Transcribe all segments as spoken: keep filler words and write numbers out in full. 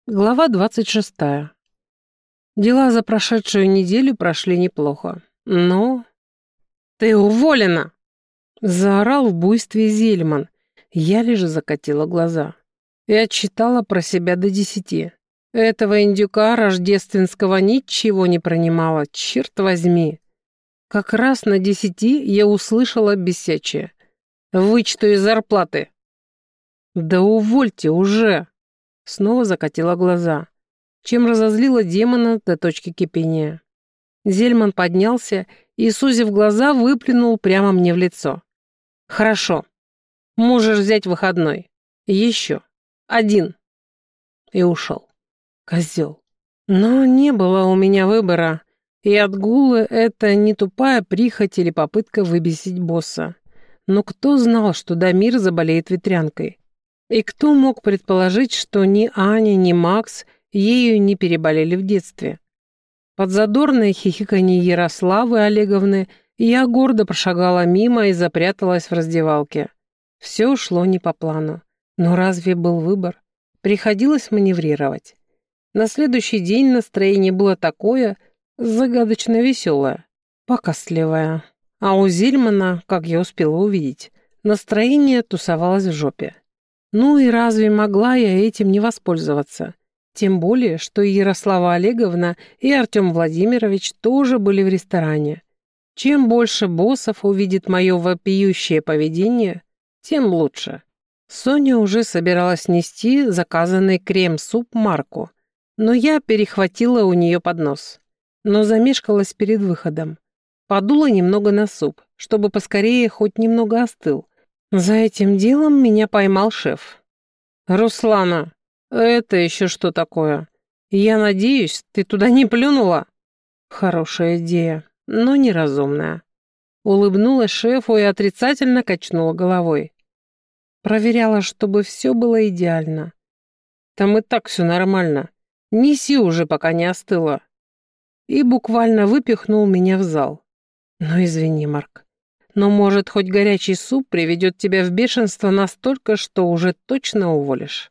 Глава двадцать шестая. Дела за прошедшую неделю прошли неплохо. Но... «Ты уволена!» Заорал в буйстве Зельман. Я лишь закатила глаза. И отсчитала про себя до десяти. Этого индюка рождественского ничего не пронимало, черт возьми. Как раз на десяти я услышала бесячее. «Вычту из зарплаты!» «Да увольте уже!» Снова закатила глаза, чем разозлила демона до точки кипения. Зельман поднялся и, сузив глаза, выплюнул прямо мне в лицо. «Хорошо. Можешь взять выходной. Еще. Один». И ушел. Козел. Но не было у меня выбора, и отгулы — это не тупая прихоть или попытка выбесить босса. Но кто знал, что Дамир заболеет ветрянкой? И кто мог предположить, что ни Аня, ни Макс ею не переболели в детстве? Под задорное хихиканье Ярославы Олеговны я гордо прошагала мимо и запряталась в раздевалке. Все шло не по плану. Но разве был выбор? Приходилось маневрировать. На следующий день настроение было такое, загадочно веселое, покастливое. А у Зельмана, как я успела увидеть, настроение тусовалось в жопе. Ну и разве могла я этим не воспользоваться? Тем более, что и Ярослава Олеговна, и Артем Владимирович тоже были в ресторане. Чем больше боссов увидит мое вопиющее поведение, тем лучше. Соня уже собиралась нести заказанный крем-суп Марку, но я перехватила у нее поднос. Но замешкалась перед выходом. Подула немного на суп, чтобы поскорее хоть немного остыл. За этим делом меня поймал шеф. «Руслана, это еще что такое? Я надеюсь, ты туда не плюнула?» Хорошая идея, но неразумная. Улыбнулась шефу и отрицательно качнула головой. Проверяла, чтобы все было идеально. «Там и так все нормально. Неси уже, пока не остыло». И буквально выпихнул меня в зал. «Ну извини, Марк. Но, может, хоть горячий суп приведет тебя в бешенство настолько, что уже точно уволишь».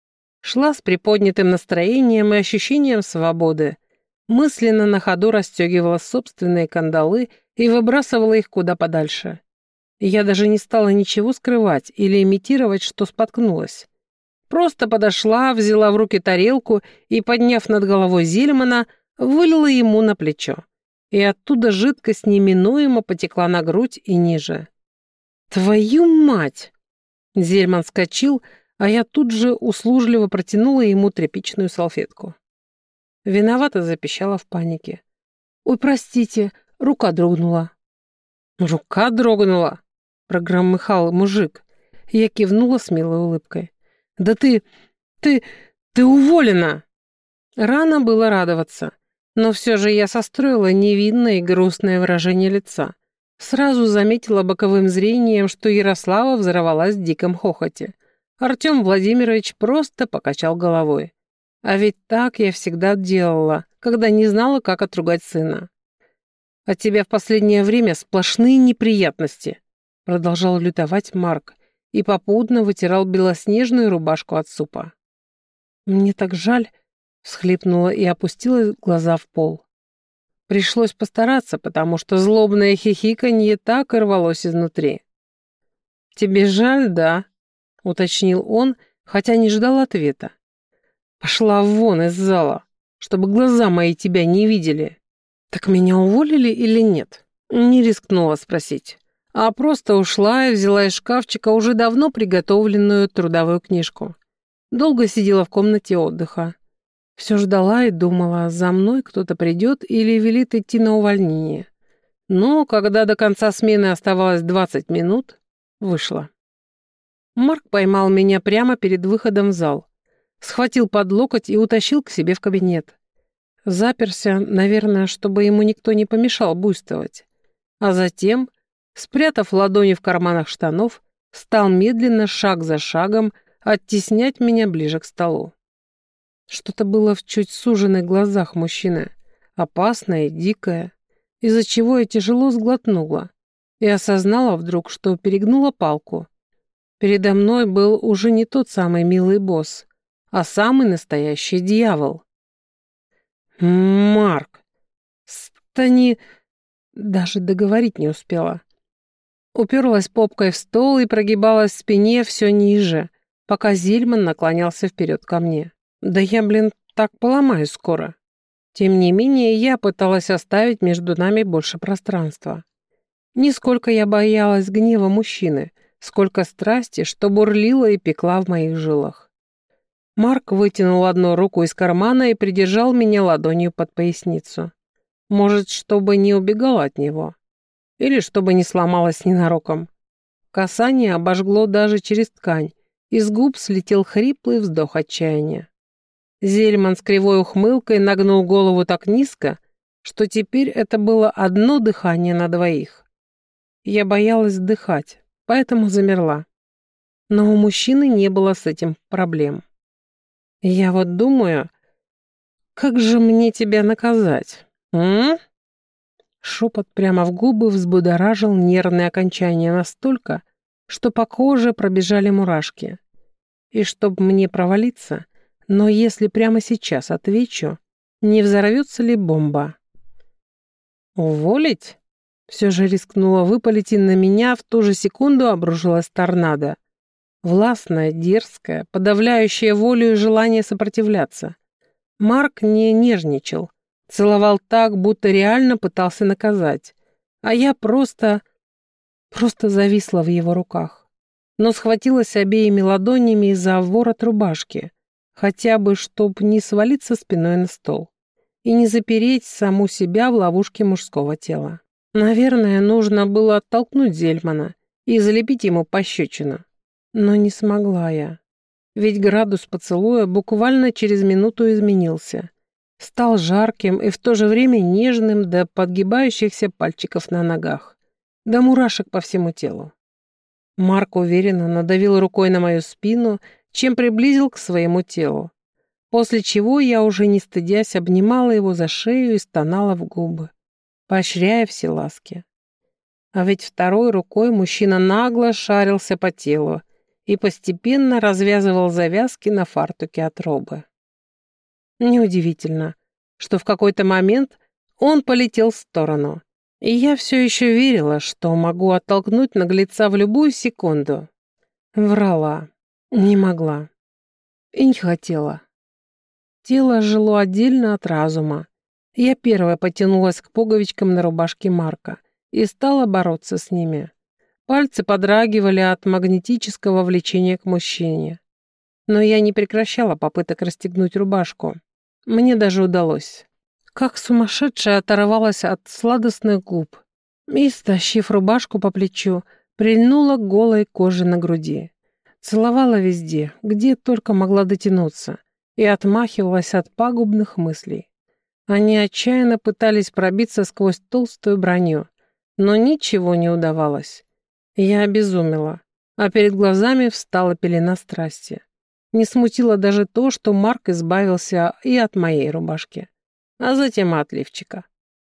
Шла с приподнятым настроением и ощущением свободы. Мысленно на ходу расстегивала собственные кандалы и выбрасывала их куда подальше. Я даже не стала ничего скрывать или имитировать, что споткнулась. Просто подошла, взяла в руки тарелку и, подняв над головой Зельмана, вылила ему на плечо. И оттуда жидкость неминуемо потекла на грудь и ниже. «Твою мать!» Зельман вскочил, а я тут же услужливо протянула ему тряпичную салфетку. Виновато запищала в панике. «Ой, простите, рука дрогнула». «Рука дрогнула?» — прогромыхал мужик. Я кивнула с милой улыбкой. «Да ты... ты... ты уволена!» Рано было радоваться. Но все же я состроила невинное и грустное выражение лица. Сразу заметила боковым зрением, что Ярослава взорвалась в диком хохоте. Артем Владимирович просто покачал головой. А ведь так я всегда делала, когда не знала, как отругать сына. «От тебя в последнее время сплошные неприятности», продолжал лютовать Марк и попутно вытирал белоснежную рубашку от супа. «Мне так жаль», всхлипнула и опустила глаза в пол. Пришлось постараться, потому что злобное хихиканье так и рвалось изнутри. «Тебе жаль, да?» — уточнил он, хотя не ждал ответа. «Пошла вон из зала, чтобы глаза мои тебя не видели». «Так меня уволили или нет?» Не рискнула спросить, а просто ушла и взяла из шкафчика уже давно приготовленную трудовую книжку. Долго сидела в комнате отдыха. Все ждала и думала, за мной кто-то придет или велит идти на увольнение. Но когда до конца смены оставалось двадцать минут, вышла. Марк поймал меня прямо перед выходом в зал, схватил под локоть и утащил к себе в кабинет. Заперся, наверное, чтобы ему никто не помешал буйствовать. А затем, спрятав ладони в карманах штанов, стал медленно, шаг за шагом, оттеснять меня ближе к столу. Что-то было в чуть суженных глазах мужчины, опасное и дикое, из-за чего я тяжело сглотнула и осознала вдруг, что перегнула палку. Передо мной был уже не тот самый милый босс, а самый настоящий дьявол. «Марк, стани...» Даже договорить не успела. Уперлась попкой в стол и прогибалась в спине все ниже, пока Зельман наклонялся вперед ко мне. «Да я, блин, так поломаюсь скоро». Тем не менее, я пыталась оставить между нами больше пространства. Нисколько я боялась гнева мужчины, сколько страсти, что бурлила и пекла в моих жилах. Марк вытянул одну руку из кармана и придержал меня ладонью под поясницу. Может, чтобы не убегала от него. Или чтобы не сломалась ненароком. Касание обожгло даже через ткань, и с губ слетел хриплый вздох отчаяния. Зельман с кривой ухмылкой нагнул голову так низко, что теперь это было одно дыхание на двоих. Я боялась дыхать, поэтому замерла. Но у мужчины не было с этим проблем. Я вот думаю, как же мне тебя наказать, м? Шепот прямо в губы взбудоражил нервные окончания настолько, что по коже пробежали мурашки. И чтоб мне провалиться, но если прямо сейчас отвечу, не взорвется ли бомба? «Уволить?» Все же рискнула выпалить, и на меня в ту же секунду обрушилась торнадо. Властная, дерзкая, подавляющая волю и желание сопротивляться. Марк не нежничал, целовал так, будто реально пытался наказать, а я просто... просто зависла в его руках. Но схватилась обеими ладонями за ворот рубашки, хотя бы, чтоб не свалиться спиной на стол и не запереть саму себя в ловушке мужского тела. Наверное, нужно было оттолкнуть Зельмана и залепить ему пощечину. Но не смогла я. Ведь градус поцелуя буквально через минуту изменился. Стал жарким и в то же время нежным до подгибающихся пальчиков на ногах, до мурашек по всему телу. Марк уверенно надавил рукой на мою спину, чем приблизил к своему телу, после чего я, уже не стыдясь, обнимала его за шею и стонала в губы, поощряя все ласки. А ведь второй рукой мужчина нагло шарился по телу и постепенно развязывал завязки на фартуке от робы. Неудивительно, что в какой-то момент он полетел в сторону, и я все еще верила, что могу оттолкнуть наглеца в любую секунду. Врала, не могла и не хотела. Тело жило отдельно от разума. Я первая потянулась к пуговичкам на рубашке Марка и стала бороться с ними. Пальцы подрагивали от магнетического влечения к мужчине. Но я не прекращала попыток расстегнуть рубашку. Мне даже удалось. Как сумасшедшая оторвалась от сладостных губ и, стащив рубашку по плечу, прильнула к голой коже на груди. Целовала везде, где только могла дотянуться, и отмахивалась от пагубных мыслей. Они отчаянно пытались пробиться сквозь толстую броню, но ничего не удавалось. Я обезумела, а перед глазами встала пелена страсти. Не смутило даже то, что Марк избавился и от моей рубашки, а затем от лифчика.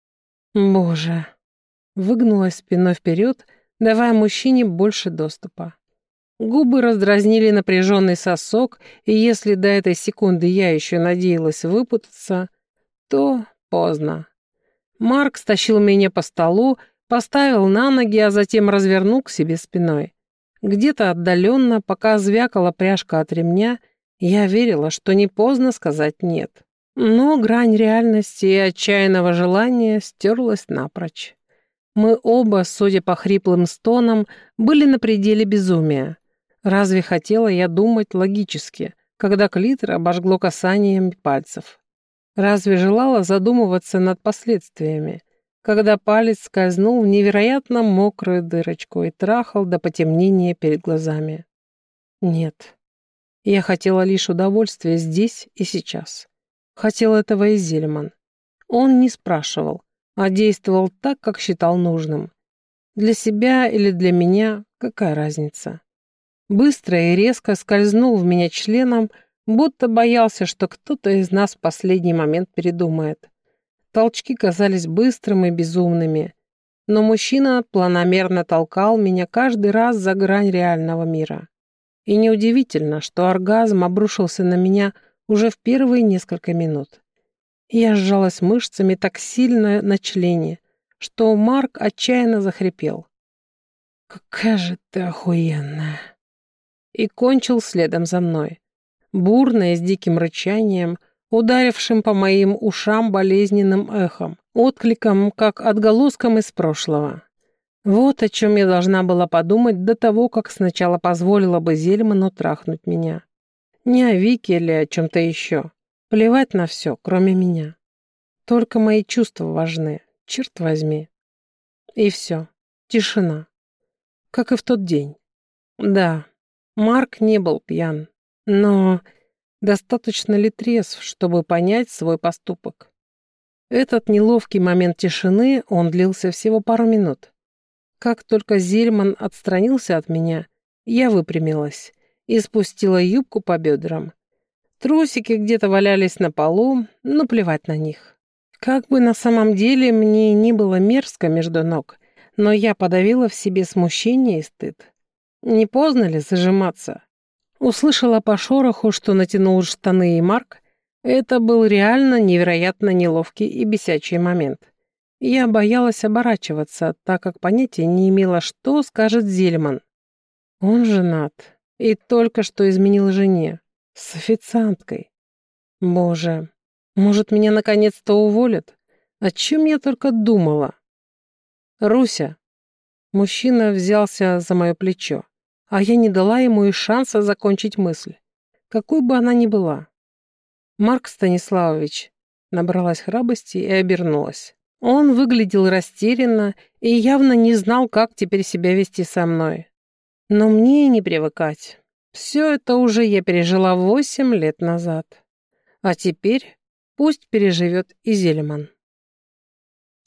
Боже! Выгнулась спиной вперед, давая мужчине больше доступа. Губы раздразнили напряженный сосок, и если до этой секунды я еще надеялась выпутаться, то поздно. Марк стащил меня по столу, поставил на ноги, а затем развернул к себе спиной. Где-то отдаленно, пока звякала пряжка от ремня, я верила, что не поздно сказать «нет». Но грань реальности и отчаянного желания стерлась напрочь. Мы оба, судя по хриплым стонам, были на пределе безумия. Разве хотела я думать логически, когда клитор обожгло касанием пальцев? Разве желала задумываться над последствиями, когда палец скользнул в невероятно мокрую дырочку и трахал до потемнения перед глазами? Нет. Я хотела лишь удовольствия здесь и сейчас. Хотел этого и Зельман. Он не спрашивал, а действовал так, как считал нужным. Для себя или для меня, какая разница? Быстро и резко скользнул в меня членом, будто боялся, что кто-то из нас в последний момент передумает. Толчки казались быстрыми и безумными, но мужчина планомерно толкал меня каждый раз за грань реального мира. И неудивительно, что оргазм обрушился на меня уже в первые несколько минут. Я сжалась мышцами так сильно на члене, что Марк отчаянно захрипел. «Какая же ты охуенная!» И кончил следом за мной, бурно и с диким рычанием, ударившим по моим ушам болезненным эхом, откликом, как отголоском из прошлого. Вот о чем я должна была подумать до того, как сначала позволила бы Зельману трахнуть меня. Не о Вике или о чем-то еще. Плевать на все, кроме меня. Только мои чувства важны, черт возьми. И все. Тишина. Как и в тот день. Да, Марк не был пьян, но достаточно ли трезв, чтобы понять свой поступок? Этот неловкий момент тишины, он длился всего пару минут. Как только Зельман отстранился от меня, я выпрямилась и спустила юбку по бедрам. Трусики где-то валялись на полу, но плевать на них. Как бы на самом деле мне ни было мерзко между ног, но я подавила в себе смущение и стыд. Не поздно ли зажиматься? Услышала по шороху, что натянул штаны и Марк. Это был реально невероятно неловкий и бесячий момент. Я боялась оборачиваться, так как понятия не имела, что скажет Зельман. Он женат и только что изменил жене. С официанткой. Боже, может, меня наконец-то уволят? О чем я только думала? Руся. Мужчина взялся за мое плечо, а я не дала ему и шанса закончить мысль, какой бы она ни была. Марк Станиславович. Набралась храбрости и обернулась. Он выглядел растерянно и явно не знал, как теперь себя вести со мной. Но мне не привыкать. Все это уже я пережила восемь лет назад. А теперь пусть переживет и Зельман.